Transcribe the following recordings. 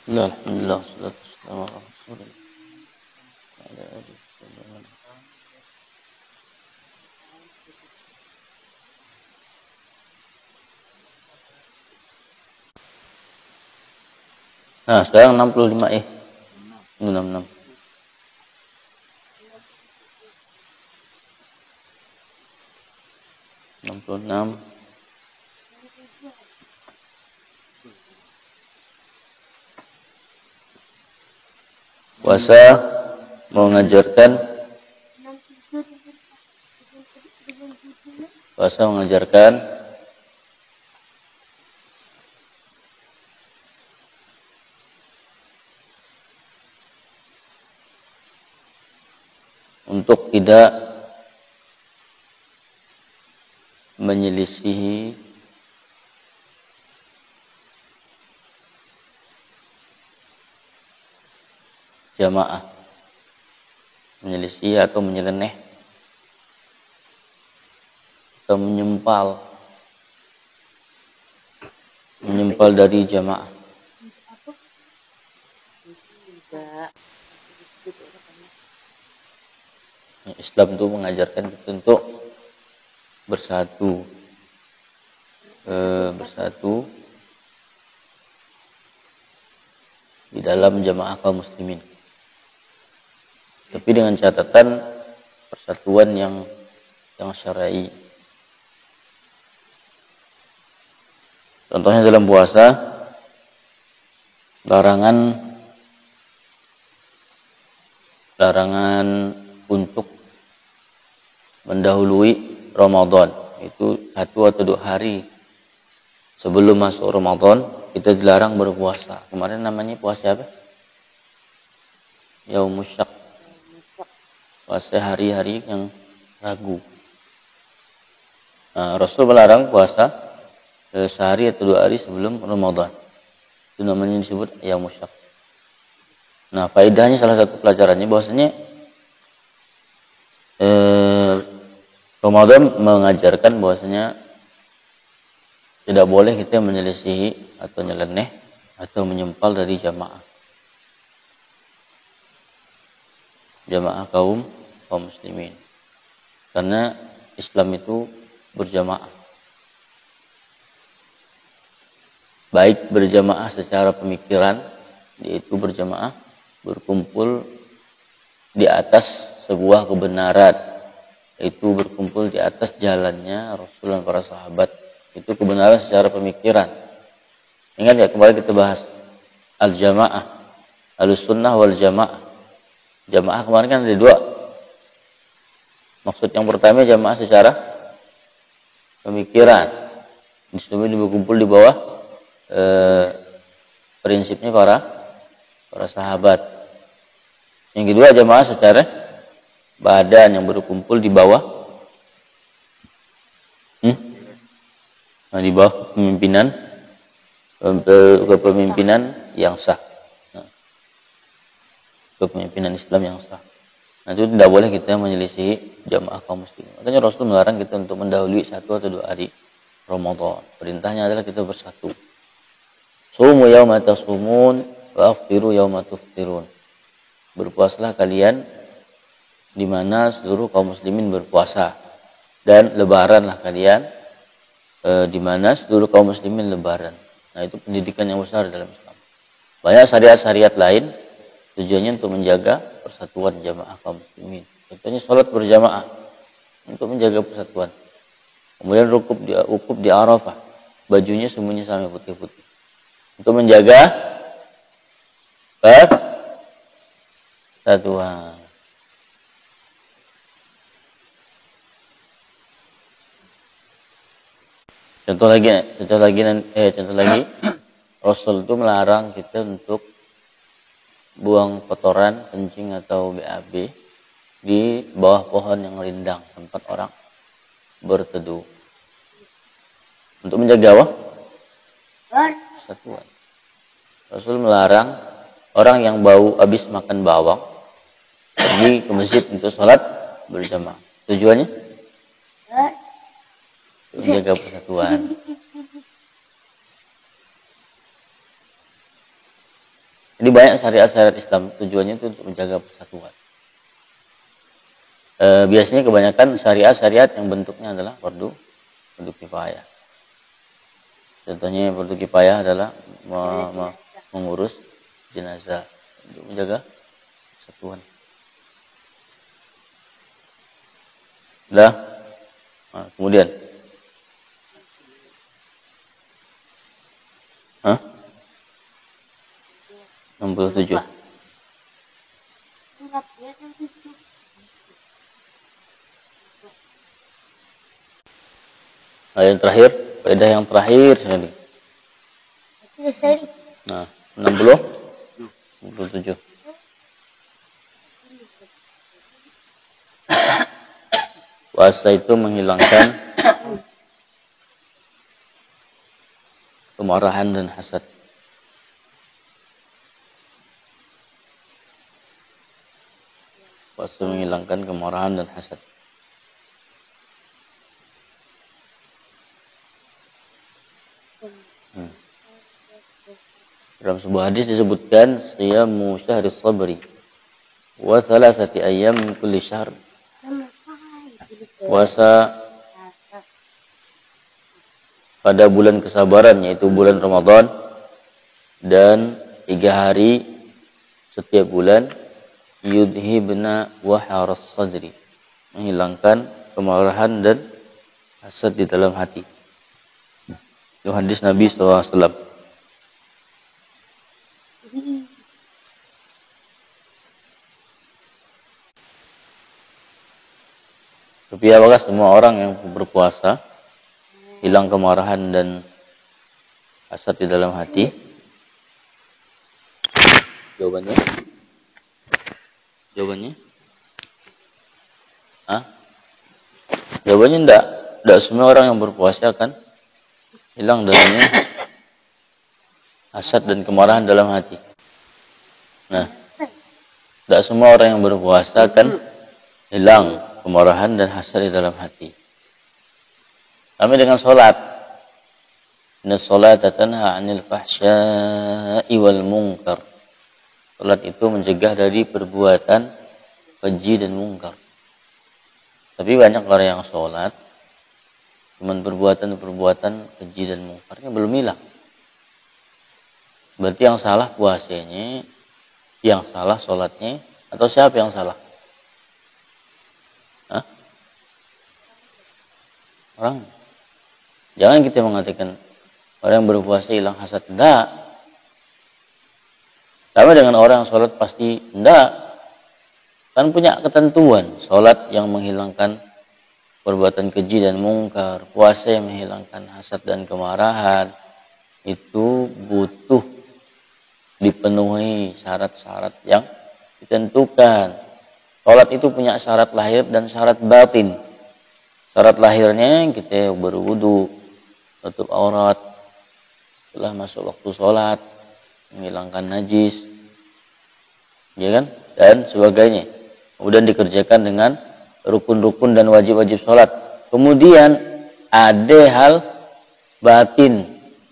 Alhamdulillah, salatu wassalamu ala Rasulillah. Ala alihi wasallam. Nah, sekarang 65 66. 66. Puasa mengajarkan untuk tidak menyelisihi jamaah, menyelisih atau menyeleneh atau menyempal dari jamaah. Islam itu mengajarkan kita untuk bersatu di dalam jamaah kaum muslimin. Tapi dengan catatan persatuan yang syar'i. Contohnya dalam puasa, larangan untuk mendahului Ramadan. Itu 1 atau 2 hari sebelum masuk Ramadan kita dilarang berpuasa. Kemarin namanya puasa apa? Yaumus Syak. Puasa hari-hari yang ragu. Nah, Rasul melarang puasa sehari atau 2 hari sebelum Ramadan. Itu namanya disebut Yaumus Syak. Nah, faedahnya salah satu pelajarannya bahwasanya Ramadan mengajarkan bahwasanya tidak boleh kita menyelisihi atau nyeleneh atau menyempal dari jamaah kaum muslimin. Karena Islam itu berjamaah. Baik berjamaah secara pemikiran, yaitu berjamaah berkumpul di atas sebuah kebenaran, yaitu berkumpul di atas jalannya Rasul dan para sahabat. Itu kebenaran secara pemikiran. Ingat ya, kemarin kita bahas al-jamaah, al-sunnah wal jamaah. Jamaah kemarin kan ada 2. Maksud yang pertama jamaah secara pemikiran. Muslimin berkumpul di bawah prinsipnya para sahabat. Yang kedua jamaah secara badan yang berkumpul di bawah di bawah kepemimpinan yang sah. Kepemimpinan Islam yang sah. Nah, itu tidak boleh kita menyelisihi jamaah kaum muslimin. Makanya Rasul melarang kita untuk mendahului 1 atau 2 hari Ramadan. Perintahnya adalah kita bersatu. Sumu yauma tasumun wa aftiru yauma tuftirun. Berpuasalah kalian di mana seluruh kaum muslimin berpuasa, dan lebaranlah kalian di mana seluruh kaum muslimin lebaran. Nah, itu pendidikan yang besar dalam Islam. Banyak syariat-syariat lain tujuannya untuk menjaga persatuan jamaah kaum muslimin. Contohnya salat berjamaah untuk menjaga persatuan. Kemudian wukuf di Arafah, bajunya semuanya sama putih-putih. Untuk menjaga persatuan. Contoh lagi, Rasul itu melarang kita untuk buang kotoran, kencing atau BAB di bawah pohon yang rindang tempat orang berteduh. Untuk menjaga persatuan. Rasul melarang orang yang habis makan bawang pergi ke masjid untuk sholat berjamaah. Tujuannya menjaga persatuan. Jadi banyak syariat-syariat Islam tujuannya itu untuk menjaga persatuan. Biasanya kebanyakan syariat-syariat yang bentuknya adalah fardu kifayah. Contohnya fardu kifayah adalah mengurus jenazah untuk menjaga persatuan. Nah, kemudian 67. Yang terakhir, faedah yang terakhir sekali. Nah, 67. Puasa itu menghilangkan kemarahan dan hasad. Puasa menghilangkan kemarahan dan hasad. Dalam sebuah hadis disebutkan siyamu syahris sabri wa salasati ayyam min kulli syahr. Puasa pada bulan kesabaran yaitu bulan Ramadan dan 3 hari setiap bulan yudhibna waharas sadri, menghilangkan kemarahan dan hasad di dalam hati. Itu hadis Nabi SAW. Tapi apakah semua orang yang berpuasa hilang kemarahan dan hasad di dalam hati? Jawabannya? Jawabannya enggak. Enggak semua orang yang berpuasa akan hilang darinya hasad dan kemarahan dalam hati. Nah, enggak semua orang yang berpuasa akan hilang kemarahan dan hasad di dalam hati. Kami dengan sholat. Inna sholata tanha 'anil fahsya'i wal munkar. Sholat itu mencegah dari perbuatan keji dan mungkar. Tapi banyak orang yang sholat, cuman perbuatan-perbuatan keji dan mungkarnya belum hilang. Berarti yang salah puasanya, yang salah sholatnya, atau siapa yang salah? Orang. Jangan kita mengatakan orang yang berpuasa hilang hasad. Enggak. Sama dengan orang yang sholat pasti enggak. Kan punya ketentuan. Sholat yang menghilangkan perbuatan keji dan mungkar. Puasa yang menghilangkan hasad dan kemarahan. Itu butuh dipenuhi syarat-syarat yang ditentukan. Sholat itu punya syarat lahir dan syarat batin. Syarat lahirnya kita berwudu, tutup aurat, setelah masuk waktu sholat, menghilangkan najis, ya kan? Dan sebagainya. Kemudian dikerjakan dengan rukun-rukun dan wajib-wajib sholat. Kemudian ada hal batin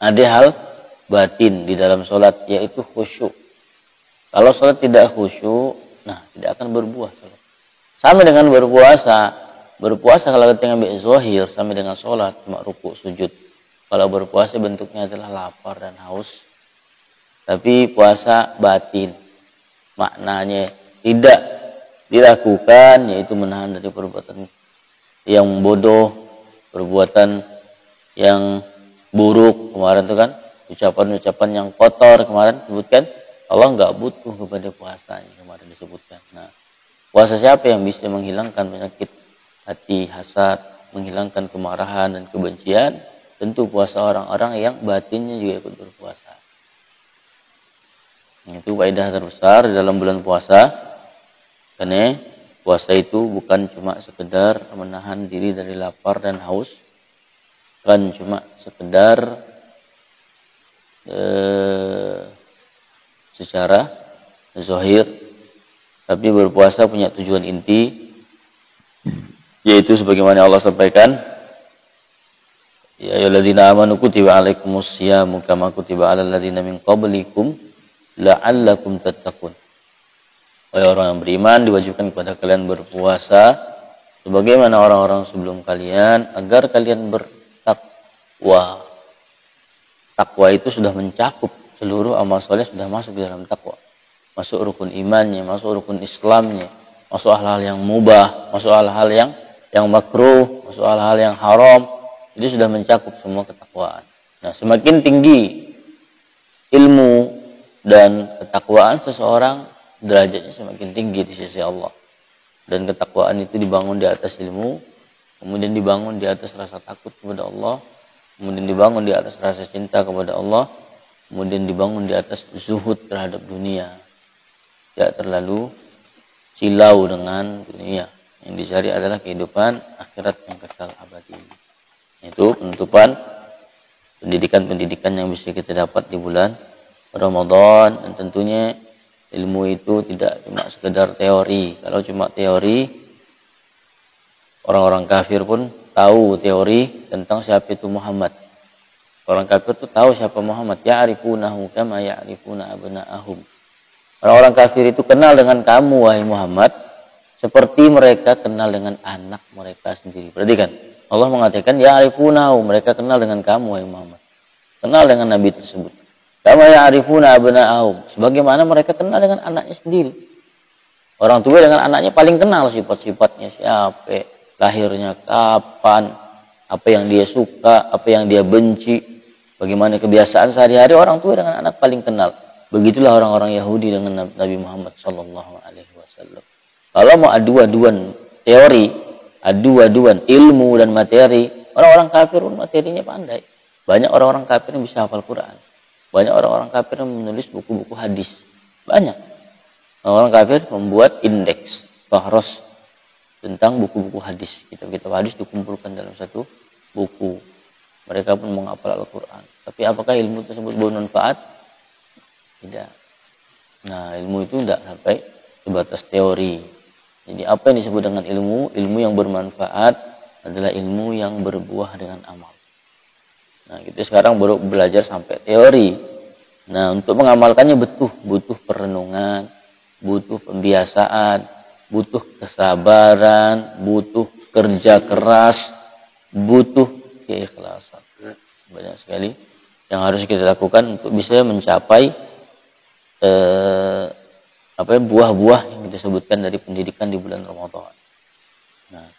di dalam sholat, yaitu khusyuk. Kalau sholat tidak khusyuk, nah tidak akan berbuah sholat. Sama dengan berpuasa. Berpuasa kalau kita ngambil zahir sama dengan sholat, cuma rukuk sujud. Kalau berpuasa bentuknya adalah lapar dan haus. Tapi puasa batin. Maknanya tidak dilakukan, yaitu menahan dari perbuatan yang bodoh, perbuatan yang buruk. Kemarin itu kan, ucapan-ucapan yang kotor kemarin disebutkan. Allah nggak butuh kepada puasanya, kemarin disebutkan. Nah, puasa siapa yang bisa menghilangkan penyakit hati, hasad, menghilangkan kemarahan dan kebencian? Tentu puasa orang-orang yang batinnya juga ikut berpuasa. Itu faedah terbesar di dalam bulan puasa. Karena puasa itu bukan cuma sekedar menahan diri dari lapar dan haus. Bukan cuma sekedar secara zahir. Tapi berpuasa punya tujuan inti, yaitu sebagaimana Allah sampaikan, ya ayyuhalladzina amanu kutiba alaikumus syamu kama kutiba alal ladzina min qablikum la'allakum tattaqun. Wahai orang yang beriman, diwajibkan kepada kalian berpuasa sebagaimana orang-orang sebelum kalian agar kalian bertakwa. Takwa itu sudah mencakup seluruh amal soleh, sudah masuk di dalam takwa. Masuk rukun imannya, masuk rukun Islamnya, masuk hal-hal yang mubah, masuk hal-hal yang makruh, masuk hal-hal yang haram. Itu sudah mencakup semua ketakwaan. Nah, semakin tinggi ilmu dan ketakwaan seseorang, derajatnya semakin tinggi di sisi Allah. Dan ketakwaan itu dibangun di atas ilmu, kemudian dibangun di atas rasa takut kepada Allah, kemudian dibangun di atas rasa cinta kepada Allah, kemudian dibangun di atas zuhud terhadap dunia. Tidak terlalu silau dengan dunia. Yang dicari adalah kehidupan akhirat yang kekal abadi. Itu penutupan pendidikan-pendidikan yang bisa kita dapat di bulan Ramadan. Dan tentunya ilmu itu tidak cuma sekedar teori. Kalau cuma teori, orang-orang kafir pun tahu teori tentang siapa itu Muhammad. Orang kafir itu tahu siapa Muhammad. Ya'rifunahu kama ya'rifuna abna'ahum. Orang-orang kafir itu kenal dengan kamu, wahai Muhammad, seperti mereka kenal dengan anak mereka sendiri. Perhatikan, Allah mengatakan, ya'rifunahu, mereka kenal dengan kamu, wahai Muhammad. Kenal dengan Nabi tersebut. Kama ya'rifuna abna'ahum, sebagaimana mereka kenal dengan anaknya sendiri. Orang tua dengan anaknya paling kenal sifat-sifatnya, siapa, lahirnya kapan, apa yang dia suka, apa yang dia benci, bagaimana kebiasaan sehari-hari. Orang tua dengan anak paling kenal. Begitulah orang-orang Yahudi dengan Nabi Muhammad sallallahu alaihi wasallam. Kalau mau adu-aduan teori, adu-aduan ilmu dan materi, orang-orang kafir pun materinya pandai. Banyak orang-orang kafir yang bisa hafal Quran. Banyak orang-orang kafir yang menulis buku-buku hadis. Banyak. Orang kafir membuat indeks, fahros tentang buku-buku hadis. Kitab-kitab hadis dikumpulkan dalam satu buku. Mereka pun menghafal Al-Quran. Tapi apakah ilmu tersebut bermanfaat? Tidak. Nah, ilmu itu tidak sampai sebatas teori. Jadi apa yang disebut dengan ilmu? Ilmu yang bermanfaat adalah ilmu yang berbuah dengan amal. Nah, kita sekarang baru belajar sampai teori. Nah, untuk mengamalkannya butuh perenungan, butuh pembiasaan, butuh kesabaran, butuh kerja keras, butuh keikhlasan. Banyak sekali yang harus kita lakukan untuk bisa mencapai buah-buah yang kita sebutkan dari pendidikan di bulan Ramadan. Nah,